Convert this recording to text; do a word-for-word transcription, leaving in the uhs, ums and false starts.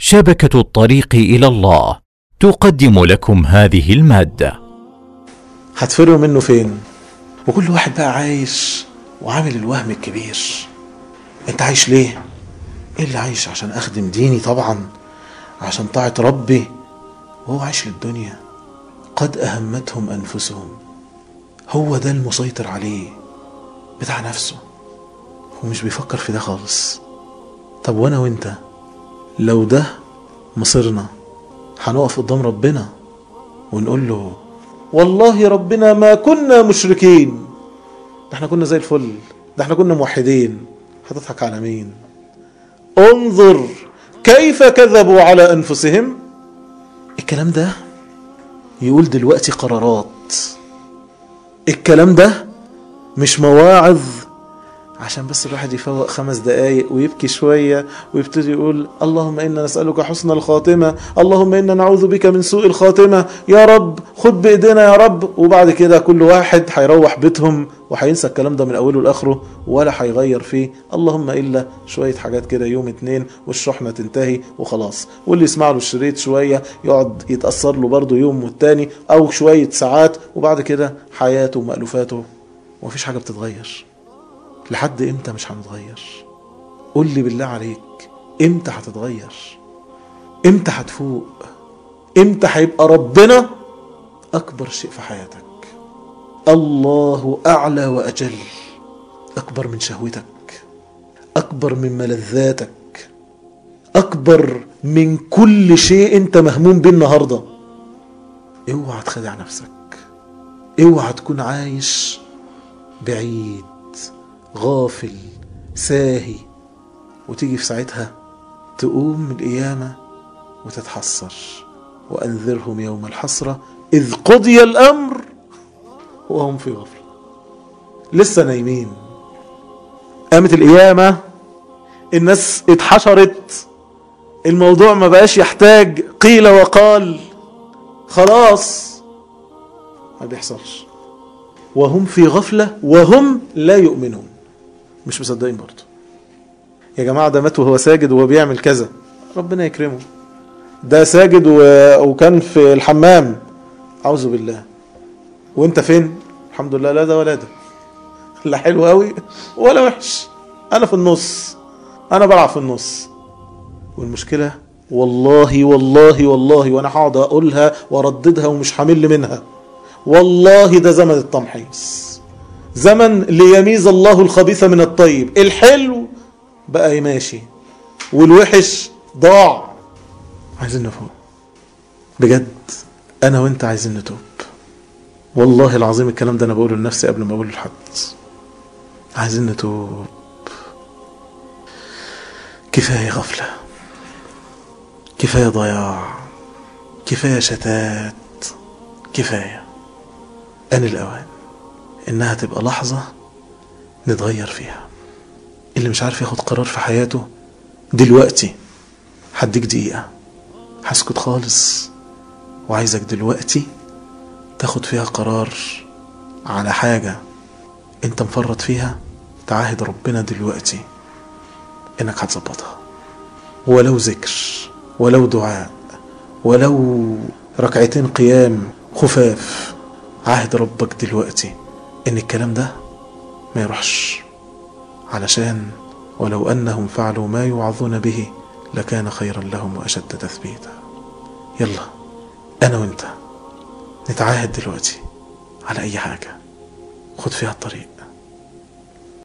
شبكة الطريق إلى الله تقدم لكم هذه المادة. هتفروا منه فين؟ وكل واحد بقى عايش وعامل الوهم الكبير. انت عايش ليه؟ ايه اللي عايش؟ عشان اخدم ديني طبعا، عشان طاعة ربي. وهو عايش للدنيا. قد اهمتهم انفسهم، هو ده المسيطر عليه، بتاع نفسه، هو مش بيفكر في ده خالص. طب وانا وانت لو ده مصيرنا، هنقف قدام ربنا ونقول له والله ربنا ما كنا مشركين، ده احنا كنا زي الفل، ده احنا كنا موحدين. هتضحك على مين؟ انظر كيف كذبوا على انفسهم. الكلام ده يقول دلوقتي قرارات، الكلام ده مش مواعظ عشان بس الواحد يفوق خمس دقايق ويبكي شوية ويبتدي يقول اللهم إنا نسألك حسن الخاتمة، اللهم إنا نعوذ بك من سوء الخاتمة، يا رب خد بإيدينا يا رب. وبعد كده كل واحد هيروح بيتهم وهينسى الكلام ده من أوله لآخره ولا هيغير فيه، اللهم إلا شوية حاجات كده يوم اتنين والشحنة تنتهي وخلاص. واللي يسمع له الشريط شوية يقعد يتأثر له برضه يوم والتاني أو شوية ساعات، وبعد كده حياته ومألوفاته ومفيش حاجة بتتغير. لحد امتى مش هنتغير؟ قول لي بالله عليك، امتى هتتغير؟ امتى هتفوق؟ امتى هيبقى ربنا اكبر شيء في حياتك؟ الله اعلى واجل، اكبر من شهوتك، اكبر من ملذاتك، اكبر من كل شيء انت مهموم بيه النهارده. اوعى تخدع نفسك، اوعى تكون عايش بعيد غافل ساهي وتيجي في ساعتها تقوم من القيامة وتتحسر. وأنذرهم يوم الحسرة إذ قضي الأمر وهم في غفلة، لسه نايمين. قامت القيامة، الناس اتحشرت، الموضوع ما بقاش يحتاج قيل وقال، خلاص ما بيحصلش. وهم في غفلة وهم لا يؤمنون، مش مصدقين برضه. يا جماعة ده مات وهو ساجد وهو بيعمل كذا، ربنا يكرمه. ده ساجد و... وكان في الحمام، أعوذ بالله. وانت فين؟ الحمد لله لا ده ولا ده، لا حلو قوي ولا وحش، انا في النص، انا بلعب في النص. والمشكلة والله والله والله وانا هقعد اقولها وارددها ومش همل منها، والله ده زمن التمحيص، زمن ليميز الله الخبيث من الطيب. الحلو بقى ماشي والوحش ضاع. عايزين نفوق بجد، انا وانت عايزين نتوب. والله العظيم الكلام ده انا بقوله لنفسي قبل ما اقوله لحد. عايزين نتوب. كفاية غفلة، كفاية ضياع، كفاية شتات، كفاية. آن الأوان إنها تبقى لحظة نتغير فيها. اللي مش عارف ياخد قرار في حياته دلوقتي، هديك دقيقة هسكت خالص وعايزك دلوقتي تاخد فيها قرار على حاجة انت مفرط فيها. تعاهد ربنا دلوقتي انك هتظبطها، ولو ذكر، ولو دعاء، ولو ركعتين قيام خفاف. عاهد ربك دلوقتي ان الكلام ده ما يروحش، علشان ولو انهم فعلوا ما يوعظون به لكان خيرا لهم واشد تثبيتا. يلا انا وانت نتعاهد دلوقتي على اي حاجة خد فيها الطريق.